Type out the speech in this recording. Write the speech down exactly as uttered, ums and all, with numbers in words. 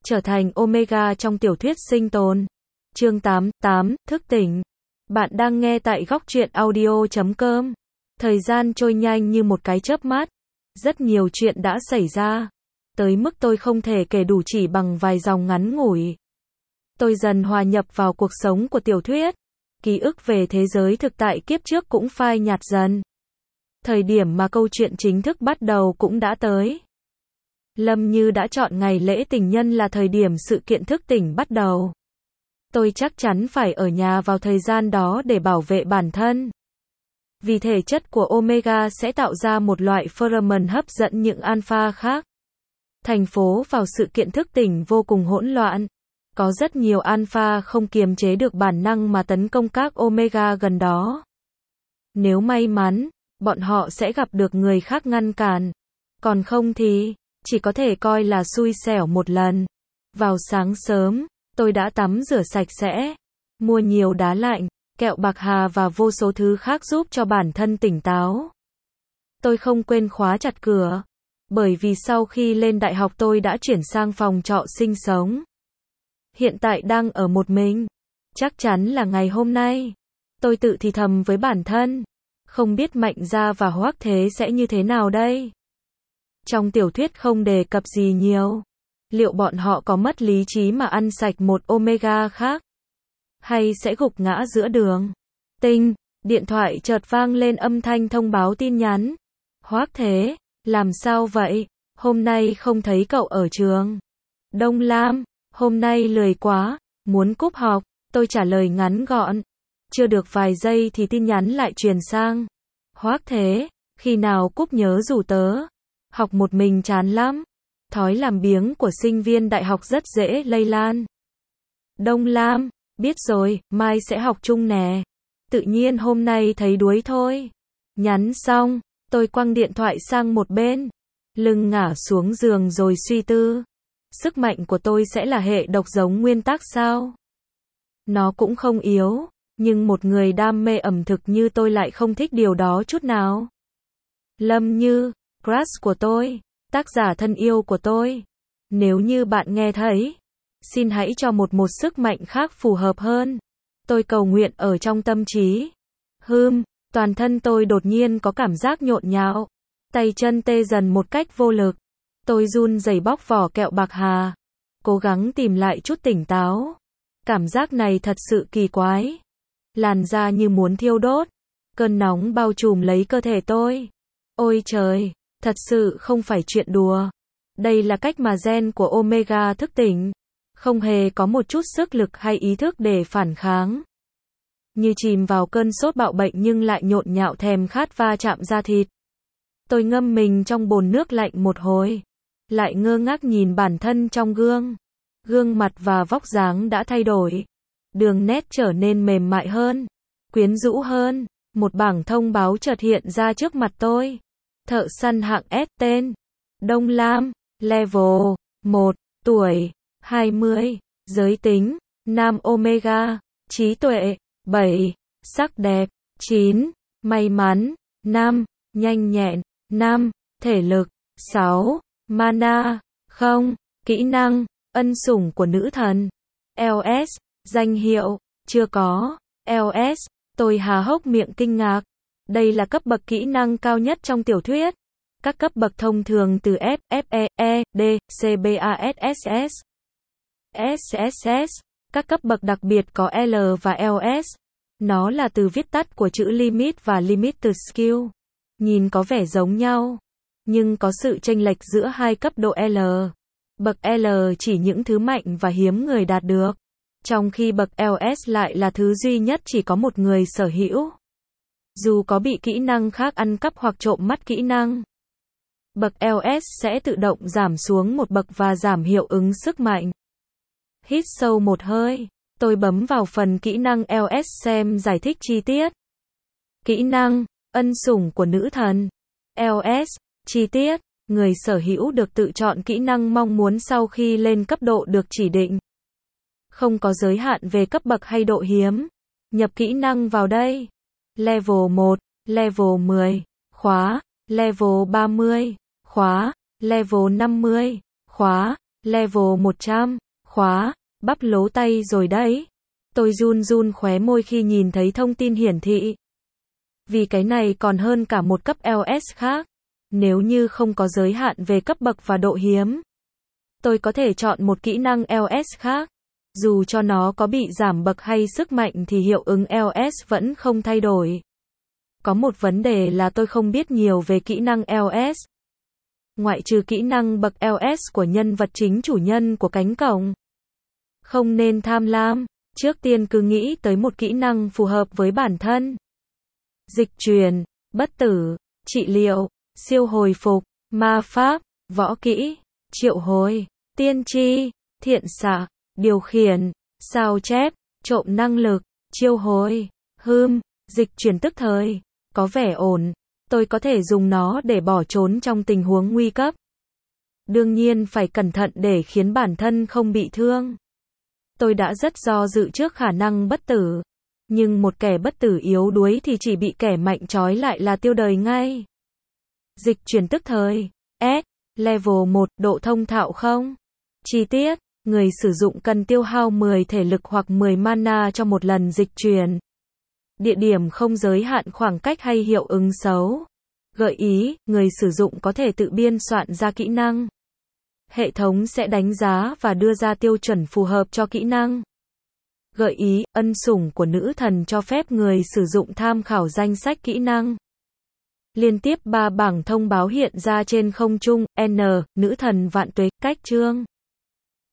trở thành Omega trong tiểu thuyết sinh tồn. Chương tám, tám, thức tỉnh. Bạn đang nghe tại góc truyện audio chấm com. Thời gian trôi nhanh như một cái chớp mắt. Rất nhiều chuyện đã xảy ra. Tới mức tôi không thể kể đủ chỉ bằng vài dòng ngắn ngủi. Tôi dần hòa nhập vào cuộc sống của tiểu thuyết. Ký ức về thế giới thực tại kiếp trước cũng phai nhạt dần. Thời điểm mà câu chuyện chính thức bắt đầu cũng đã tới. Lâm Như đã chọn ngày lễ tình nhân là thời điểm sự kiện thức tỉnh bắt đầu. Tôi chắc chắn phải ở nhà vào thời gian đó để bảo vệ bản thân. Vì thể chất của Omega sẽ tạo ra một loại pheromone hấp dẫn những alpha khác. Thành phố vào sự kiện thức tỉnh vô cùng hỗn loạn. Có rất nhiều alpha không kiềm chế được bản năng mà tấn công các Omega gần đó. Nếu may mắn, bọn họ sẽ gặp được người khác ngăn cản. Còn không thì, chỉ có thể coi là xui xẻo một lần. Vào sáng sớm, tôi đã tắm rửa sạch sẽ, mua nhiều đá lạnh, kẹo bạc hà và vô số thứ khác giúp cho bản thân tỉnh táo. Tôi không quên khóa chặt cửa, bởi vì sau khi lên đại học tôi đã chuyển sang phòng trọ sinh sống. Hiện tại đang ở một mình. Chắc chắn là ngày hôm nay. Tôi tự thì thầm với bản thân. Không biết Mạnh Gia và Hoắc Thế sẽ như thế nào đây? Trong tiểu thuyết không đề cập gì nhiều. Liệu bọn họ có mất lý trí mà ăn sạch một Omega khác? Hay sẽ gục ngã giữa đường? Tinh, điện thoại chợt vang lên âm thanh thông báo tin nhắn. Hoắc Thế, làm sao vậy? Hôm nay không thấy cậu ở trường. Đông Lam, hôm nay lười quá, muốn cúp học. Tôi trả lời ngắn gọn. Chưa được vài giây thì tin nhắn lại truyền sang. Hoắc Thế, khi nào cúp nhớ rủ tớ. Học một mình chán lắm. Thói làm biếng của sinh viên đại học rất dễ lây lan. Đông Lam, biết rồi, mai sẽ học chung nè. Tự nhiên hôm nay thấy đuối thôi. Nhắn xong, tôi quăng điện thoại sang một bên. Lưng ngả xuống giường rồi suy tư. Sức mạnh của tôi sẽ là hệ độc giống nguyên tắc sao? Nó cũng không yếu, nhưng một người đam mê ẩm thực như tôi lại không thích điều đó chút nào. Lâm Như, crush của tôi, tác giả thân yêu của tôi. Nếu như bạn nghe thấy, xin hãy cho một một sức mạnh khác phù hợp hơn. Tôi cầu nguyện ở trong tâm trí. Hừm, toàn thân tôi đột nhiên có cảm giác nhộn nhạo. Tay chân tê dần một cách vô lực. Tôi run rẩy bóc vỏ kẹo bạc hà. Cố gắng tìm lại chút tỉnh táo. Cảm giác này thật sự kỳ quái. Làn da như muốn thiêu đốt. Cơn nóng bao trùm lấy cơ thể tôi. Ôi trời, thật sự không phải chuyện đùa. Đây là cách mà gen của Omega thức tỉnh. Không hề có một chút sức lực hay ý thức để phản kháng. Như chìm vào cơn sốt bạo bệnh nhưng lại nhộn nhạo thèm khát va chạm da thịt. Tôi ngâm mình trong bồn nước lạnh một hồi. Lại ngơ ngác nhìn bản thân trong gương. Gương mặt và vóc dáng đã thay đổi. Đường nét trở nên mềm mại hơn. Quyến rũ hơn. Một bảng thông báo chợt hiện ra trước mặt tôi. Thợ săn hạng S tên. Đông Lam. Level. một. Tuổi. hai mươi. Giới tính. Nam Omega. Trí tuệ. bảy. Sắc đẹp. chín. May mắn. năm. Nhanh nhẹn. năm. Thể lực. sáu. Mana. không. Kỹ năng. Ân sủng của nữ thần. lờ ét. Danh hiệu. Chưa có. lờ ét. Tôi há hốc miệng kinh ngạc. Đây là cấp bậc kỹ năng cao nhất trong tiểu thuyết. Các cấp bậc thông thường từ F, F E, E, D, C B A S S S. S S S. Các cấp bậc đặc biệt có L và L S. Nó là từ viết tắt của chữ Limit và Limited Skill. Nhìn có vẻ giống nhau. Nhưng có sự chênh lệch giữa hai cấp độ L. Bậc L chỉ những thứ mạnh và hiếm người đạt được. Trong khi bậc L S lại là thứ duy nhất chỉ có một người sở hữu. Dù có bị kỹ năng khác ăn cắp hoặc trộm mất kỹ năng, bậc L S sẽ tự động giảm xuống một bậc và giảm hiệu ứng sức mạnh. Hít sâu một hơi, tôi bấm vào phần kỹ năng L S xem giải thích chi tiết. Kỹ năng, ân sủng của nữ thần. L S, chi tiết, người sở hữu được tự chọn kỹ năng mong muốn sau khi lên cấp độ được chỉ định. Không có giới hạn về cấp bậc hay độ hiếm. Nhập kỹ năng vào đây. Level một, Level mười, khóa, Level ba mươi, khóa, Level năm mươi, khóa, Level một trăm. Khóa. Bắp lố tay rồi đấy. Tôi run run khóe môi khi nhìn thấy thông tin hiển thị. Vì cái này còn hơn cả một cấp L S khác. Nếu như không có giới hạn về cấp bậc và độ hiếm, tôi có thể chọn một kỹ năng L S khác. Dù cho nó có bị giảm bậc hay sức mạnh thì hiệu ứng L S vẫn không thay đổi. Có một vấn đề là tôi không biết nhiều về kỹ năng L S. Ngoại trừ kỹ năng bậc L S của nhân vật chính chủ nhân của cánh cổng. Không nên tham lam, trước tiên cứ nghĩ tới một kỹ năng phù hợp với bản thân. Dịch truyền, bất tử, trị liệu, siêu hồi phục, ma pháp, võ kỹ, triệu hồi, tiên tri, thiện xạ, điều khiển, sao chép, trộm năng lực, chiêu hồi, hưm, dịch chuyển tức thời, có vẻ ổn. Tôi có thể dùng nó để bỏ trốn trong tình huống nguy cấp. Đương nhiên phải cẩn thận để khiến bản thân không bị thương. Tôi đã rất do dự trước khả năng bất tử. Nhưng một kẻ bất tử yếu đuối thì chỉ bị kẻ mạnh trói lại là tiêu đời ngay. Dịch chuyển tức thời. S. Level một. Độ thông thạo không? Chi tiết. Người sử dụng cần tiêu hao mười thể lực hoặc mười mana cho một lần dịch chuyển. Địa điểm không giới hạn khoảng cách hay hiệu ứng xấu. Gợi ý, người sử dụng có thể tự biên soạn ra kỹ năng. Hệ thống sẽ đánh giá và đưa ra tiêu chuẩn phù hợp cho kỹ năng. Gợi ý, ân sủng của nữ thần cho phép người sử dụng tham khảo danh sách kỹ năng. Liên tiếp ba bảng thông báo hiện ra trên không trung. N. Nữ thần vạn tuế. Cách chương.